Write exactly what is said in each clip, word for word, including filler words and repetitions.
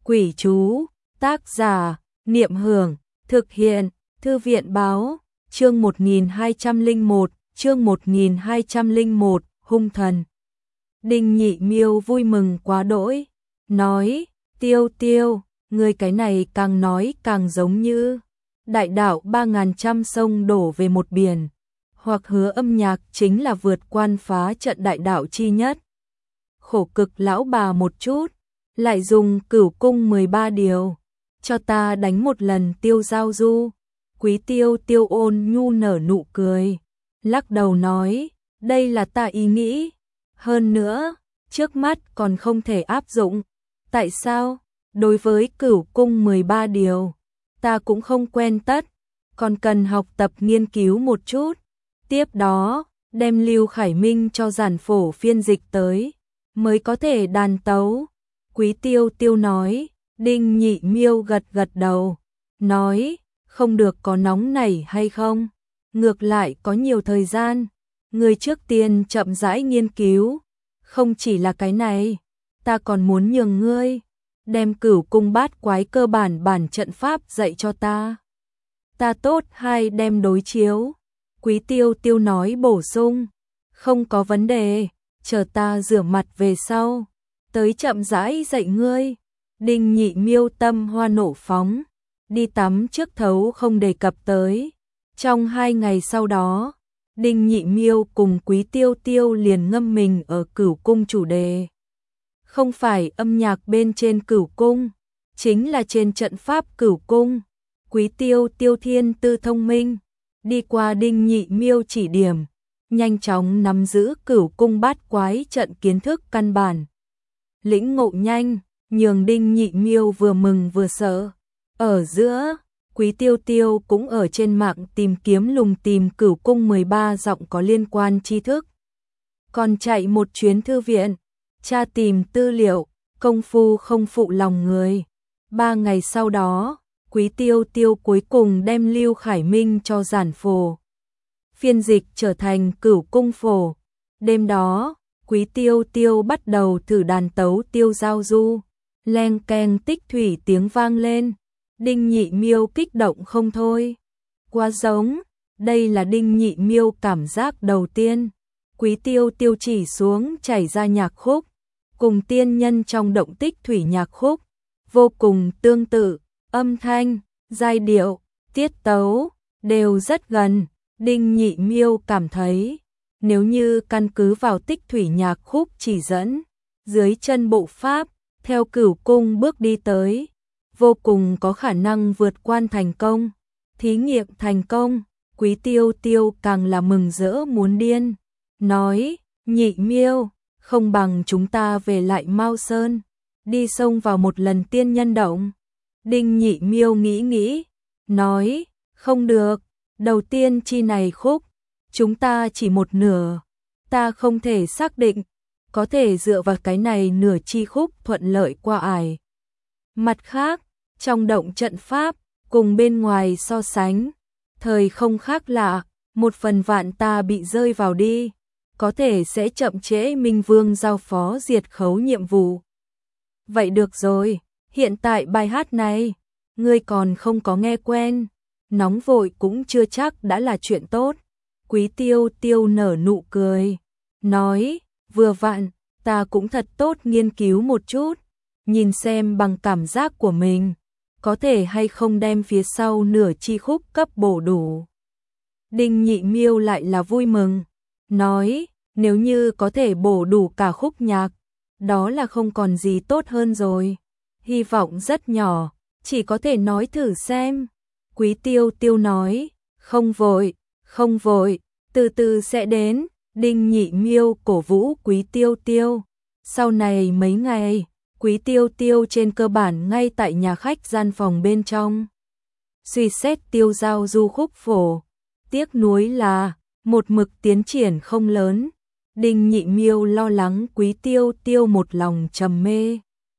Quỷ chú, tác giả, Niệm Hưởng, thực hiện, Thư viện báo, chương một nghìn hai trăm lẻ một, chương một nghìn hai trăm lẻ một, hung thần. Đinh Nhị Miêu vui mừng quá đỗi, nói, Tiêu Tiêu, người cái này càng nói càng giống như đại đạo ba ngàn trăm sông đổ về một biển, hoặc Hứa Âm Nhạc chính là vượt quan phá trận đại đạo chi nhất. Khổ cực lão bà một chút, lại dùng Cửu Cung mười ba điều, cho ta đánh một lần Tiêu Giao Du. Quý Tiêu Tiêu ôn nhu nở nụ cười, lắc đầu nói, đây là ta ý nghĩ, hơn nữa, trước mắt còn không thể áp dụng. Tại sao? Đối với Cửu Cung mười ba điều, ta cũng không quen tất, còn cần học tập nghiên cứu một chút. Tiếp đó, đem Lưu Khải Minh cho giản phổ phiên dịch tới, mới có thể đàn tấu. Quý Tiêu Tiêu nói, Đinh Nhị Miêu gật gật đầu, nói, không được có nóng nảy hay không, ngược lại có nhiều thời gian, người trước tiên chậm rãi nghiên cứu, không chỉ là cái này, ta còn muốn nhường ngươi, đem Cửu Cung bát quái cơ bản bản trận pháp dạy cho ta. Ta tốt hay đem đối chiếu? Quý Tiêu Tiêu nói bổ sung, không có vấn đề, chờ ta rửa mặt về sau, tới chậm rãi dạy ngươi. Đinh Nhị Miêu tâm hoa nổ phóng, đi tắm trước thấu không đề cập tới. Trong hai ngày sau đó, Đinh Nhị Miêu cùng Quý Tiêu Tiêu liền ngâm mình ở Cửu Cung chủ đề. Không phải âm nhạc bên trên Cửu Cung, chính là trên trận pháp Cửu Cung. Quý Tiêu Tiêu thiên tư thông minh, đi qua Đinh Nhị Miêu chỉ điểm, nhanh chóng nắm giữ Cửu Cung bát quái trận kiến thức căn bản. Lĩnh ngộ nhanh, nhường Đinh Nhị Miêu vừa mừng vừa sợ. Ở giữa, Quý Tiêu Tiêu cũng ở trên mạng tìm kiếm lùng tìm Cửu Cung mười ba giọng có liên quan tri thức. Còn chạy một chuyến thư viện, tra tìm tư liệu, công phu không phụ lòng người. Ba ngày sau đó, Quý Tiêu Tiêu cuối cùng đem Lưu Khải Minh cho giản phổ phiên dịch trở thành Cửu Cung phổ. Đêm đó, Quý Tiêu Tiêu bắt đầu thử đàn tấu Tiêu Giao Du, leng keng tích thủy tiếng vang lên. Đinh Nhị Miêu kích động không thôi. Quá giống, đây là Đinh Nhị Miêu cảm giác đầu tiên. Quý Tiêu Tiêu chỉ xuống chảy ra nhạc khúc, cùng tiên nhân trong động tích thủy nhạc khúc, vô cùng tương tự, âm thanh, giai điệu, tiết tấu, đều rất gần. Đinh Nhị Miêu cảm thấy, nếu như căn cứ vào tích thủy nhạc khúc chỉ dẫn, dưới chân bộ pháp, theo Cửu Cung bước đi tới, vô cùng có khả năng vượt quan thành công. Thí nghiệm thành công, Quý Tiêu Tiêu càng là mừng rỡ muốn điên, nói, Nhị Miêu, không bằng chúng ta về lại Mao Sơn, đi xông vào một lần tiên nhân động. Đinh Nhị Miêu nghĩ nghĩ, nói, không được, đầu tiên chi này khúc, chúng ta chỉ một nửa, ta không thể xác định, có thể dựa vào cái này nửa chi khúc thuận lợi qua ải. Mặt khác, trong động trận pháp, cùng bên ngoài so sánh, thời không khác lạ, một phần vạn ta bị rơi vào đi, có thể sẽ chậm trễ Minh Vương giao phó diệt khấu nhiệm vụ. Vậy được rồi, hiện tại bài hát này, ngươi còn không có nghe quen, nóng vội cũng chưa chắc đã là chuyện tốt. Quý Tiêu Tiêu nở nụ cười, nói, vừa vặn, ta cũng thật tốt nghiên cứu một chút, nhìn xem bằng cảm giác của mình, có thể hay không đem phía sau nửa chi khúc cấp bổ đủ. Đinh Nhị Miêu lại là vui mừng, nói, nếu như có thể bổ đủ cả khúc nhạc, đó là không còn gì tốt hơn rồi. Hy vọng rất nhỏ, chỉ có thể nói thử xem. Quý Tiêu Tiêu nói, không vội, không vội, từ từ sẽ đến. Đinh Nhị Miêu cổ vũ Quý Tiêu Tiêu. Sau này mấy ngày, Quý Tiêu Tiêu trên cơ bản ngay tại nhà khách gian phòng bên trong, suy xét Tiêu Giao Du khúc phổ. Tiếc nuối là, một mực tiến triển không lớn. Đinh Nhị Miêu lo lắng Quý Tiêu Tiêu một lòng trầm mê,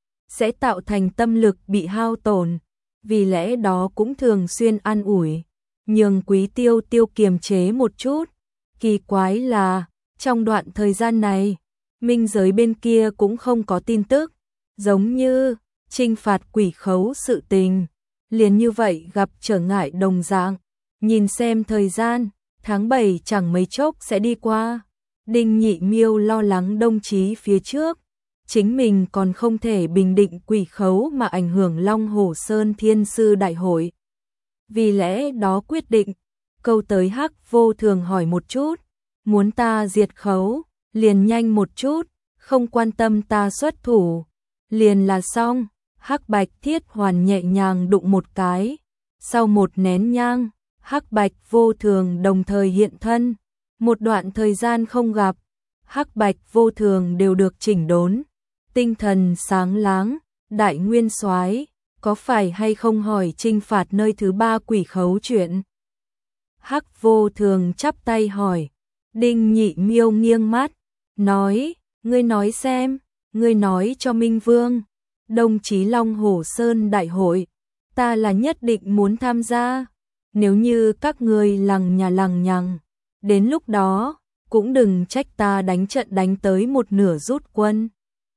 sẽ tạo thành tâm lực bị hao tổn, vì lẽ đó cũng thường xuyên an ủi, nhường Quý Tiêu Tiêu kiềm chế một chút. Kỳ quái là, trong đoạn thời gian này, minh giới bên kia cũng không có tin tức, giống như trinh phạt quỷ khấu sự tình, liền như vậy gặp trở ngại đồng dạng. Nhìn xem thời gian, tháng bảy chẳng mấy chốc sẽ đi qua. Đinh Nhị Miêu lo lắng Đông Chí phía trước, chính mình còn không thể bình định quỷ khấu mà ảnh hưởng Long Hổ Sơn Thiên Sư Đại hội. Vì lẽ đó quyết định, câu tới Hắc Vô Thường hỏi một chút, muốn ta diệt khấu, liền nhanh một chút, không quan tâm ta xuất thủ, liền là xong. Hắc Bạch Thiết Hoàn nhẹ nhàng đụng một cái, sau một nén nhang, Hắc Bạch Vô Thường đồng thời hiện thân, một đoạn thời gian không gặp, Hắc Bạch Vô Thường đều được chỉnh đốn, tinh thần sáng láng. Đại Nguyên Soái, có phải hay không hỏi trinh phạt nơi thứ ba quỷ khấu chuyện? Hắc Vô Thường chắp tay hỏi. Đinh Nhị Miêu nghiêng mắt, nói, ngươi nói xem, ngươi nói cho Minh Vương, Đông Chí Long Hổ Sơn Đại hội, ta là nhất định muốn tham gia, nếu như các ngươi lằng nhà lằng nhằng, đến lúc đó, cũng đừng trách ta đánh trận đánh tới một nửa rút quân.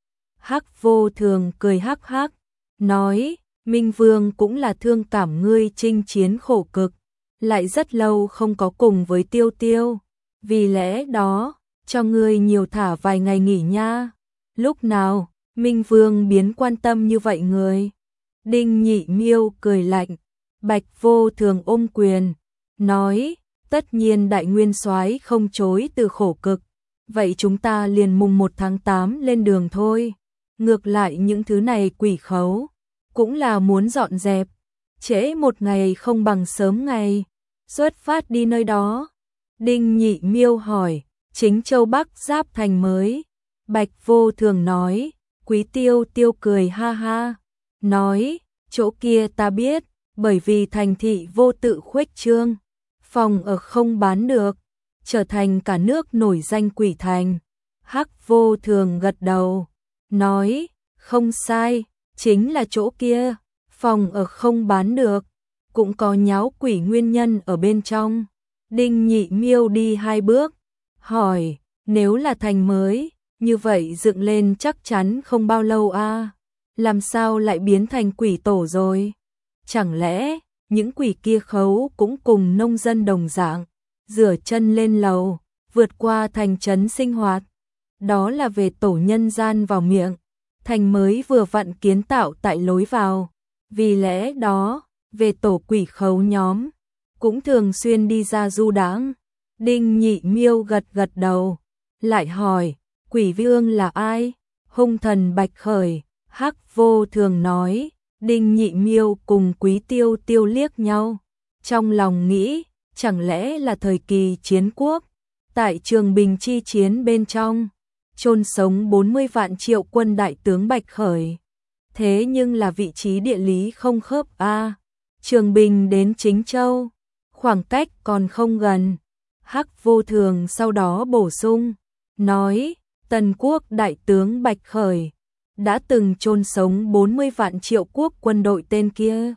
Hắc Vô Thường cười hắc hắc, nói, Minh Vương cũng là thương cảm ngươi chinh chiến khổ cực, lại rất lâu không có cùng với Tiêu Tiêu, vì lẽ đó, cho ngươi nhiều thả vài ngày nghỉ nha. Lúc nào, Minh Vương biến quan tâm như vậy người? Đinh Nhị Miêu cười lạnh, Bạch Vô Thường ôm quyền, nói, tất nhiên Đại Nguyên Soái không chối từ khổ cực, vậy chúng ta liền mùng một tháng tám lên đường thôi. Ngược lại những thứ này quỷ khấu, cũng là muốn dọn dẹp, trễ một ngày không bằng sớm ngày, xuất phát đi nơi đó. Đinh Nhị Miêu hỏi, Chính Châu Bắc giáp thành mới. Bạch Vô Thường nói, Quý Tiêu Tiêu cười ha ha, nói, chỗ kia ta biết, bởi vì thành thị vô tự khuếch trương, phòng ở không bán được, trở thành cả nước nổi danh quỷ thành. Hắc Vô Thường gật đầu, nói, không sai, chính là chỗ kia, phòng ở không bán được, cũng có nháo quỷ nguyên nhân ở bên trong. Đinh Nhị Miêu đi hai bước, hỏi, nếu là thành mới, như vậy dựng lên chắc chắn không bao lâu a, à? Làm sao lại biến thành quỷ tổ rồi? Chẳng lẽ, những quỷ kia khấu cũng cùng nông dân đồng dạng, rửa chân lên lầu, vượt qua thành trấn sinh hoạt? Đó là về tổ nhân gian vào miệng, thành mới vừa vặn kiến tạo tại lối vào, vì lẽ đó, về tổ quỷ khấu nhóm, cũng thường xuyên đi ra du đãng. Đinh Nhị Miêu gật gật đầu, lại hỏi, quỷ vương là ai? Hung thần Bạch Khởi. Hắc Vô Thường nói. Đinh Nhị Miêu cùng Quý Tiêu Tiêu liếc nhau, trong lòng nghĩ, chẳng lẽ là thời kỳ chiến quốc, tại Trường Bình chi chiến bên trong, chôn sống bốn mươi vạn triệu quân đại tướng Bạch Khởi. Thế nhưng là vị trí địa lý không khớp a, à, Trường Bình đến Chính Châu, khoảng cách còn không gần. Hắc Vô Thường sau đó bổ sung, nói, Tần quốc đại tướng Bạch Khởi đã từng chôn sống bốn mươi vạn triệu quốc quân đội tên kia.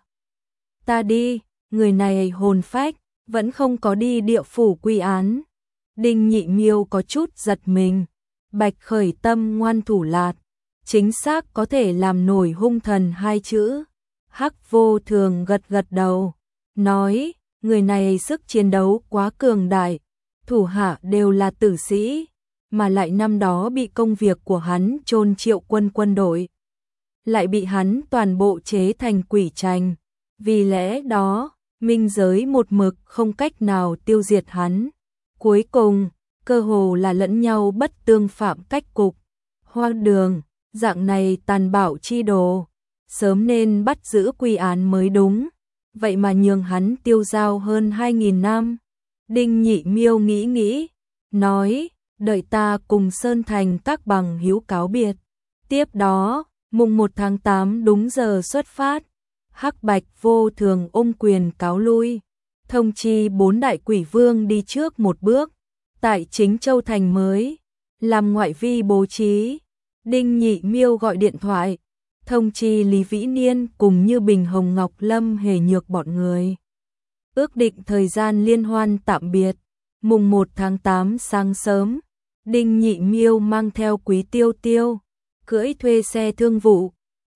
Ta đi, người này hồn phách, vẫn không có đi địa phủ quy án. Đinh Nhị Miêu có chút giật mình, Bạch Khởi tâm ngoan thủ lạt, chính xác có thể làm nổi hung thần hai chữ. Hắc Vô Thường gật gật đầu, nói, người này sức chiến đấu quá cường đại, thủ hạ đều là tử sĩ, mà lại năm đó bị công việc của hắn chôn triệu quân quân đội, lại bị hắn toàn bộ chế thành quỷ tranh, vì lẽ đó, minh giới một mực không cách nào tiêu diệt hắn. Cuối cùng, cơ hồ là lẫn nhau bất tương phạm cách cục. Hoa Đường, dạng này tàn bạo chi đồ, sớm nên bắt giữ quy án mới đúng, vậy mà nhường hắn tiêu dao hơn hai nghìn năm. Đinh Nhị Miêu nghĩ nghĩ, nói, đợi ta cùng Sơn Thành các bằng hữu cáo biệt. Tiếp đó, mùng một tháng tám đúng giờ xuất phát. Hắc Bạch Vô Thường ôm quyền cáo lui, thông chi bốn đại quỷ vương đi trước một bước, tại Chính Châu thành mới, làm ngoại vi bố trí. Đinh Nhị Miêu gọi điện thoại, thông chi Lý Vĩ Niên cùng Như Bình Hồng Ngọc Lâm Hề Nhược bọn người. Ước định thời gian liên hoan tạm biệt, mùng một tháng tám sáng sớm, Đinh Nhị Miêu mang theo Quý Tiêu Tiêu, cưỡi thuê xe thương vụ,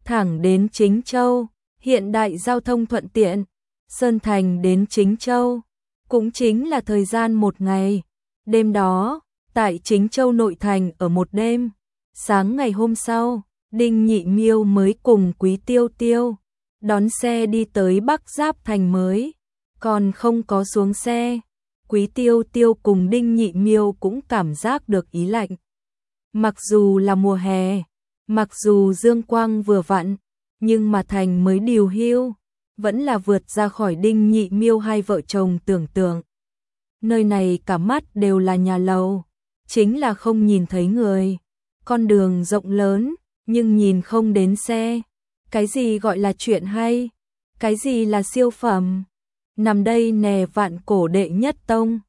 thẳng đến Chính Châu, hiện đại giao thông thuận tiện, Sơn Thành đến Chính Châu, cũng chính là thời gian một ngày. Đêm đó, tại Chính Châu nội thành ở một đêm, sáng ngày hôm sau, Đinh Nhị Miêu mới cùng Quý Tiêu Tiêu đón xe đi tới Bắc Giáp Thành mới, còn không có xuống xe. Quý Tiêu Tiêu cùng Đinh Nhị Miêu cũng cảm giác được ý lạnh. Mặc dù là mùa hè, mặc dù dương quang vừa vặn, nhưng mà Thành mới điều hưu, vẫn là vượt ra khỏi Đinh Nhị Miêu hai vợ chồng tưởng tượng. Nơi này cả mắt đều là nhà lầu, chính là không nhìn thấy người. Con đường rộng lớn, nhưng nhìn không đến xe. Cái gì gọi là chuyện hay? Cái gì là siêu phẩm? Nằm đây nè Vạn Cổ đệ nhất tông,